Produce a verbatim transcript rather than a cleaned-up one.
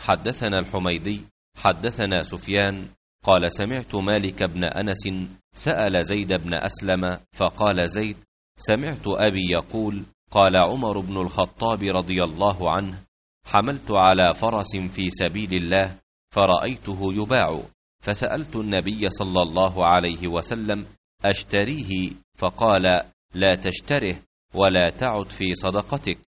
حدثنا الحميدي حدثنا سفيان قال سمعت مالك بن أنس سأل زيد بن أسلم فقال زيد سمعت أبي يقول قال عمر بن الخطاب رضي الله عنه حملت على فرس في سبيل الله فرأيته يباع فسألت النبي صلى الله عليه وسلم أشتريه؟ فقال لا تشتره ولا تعد في صدقتك،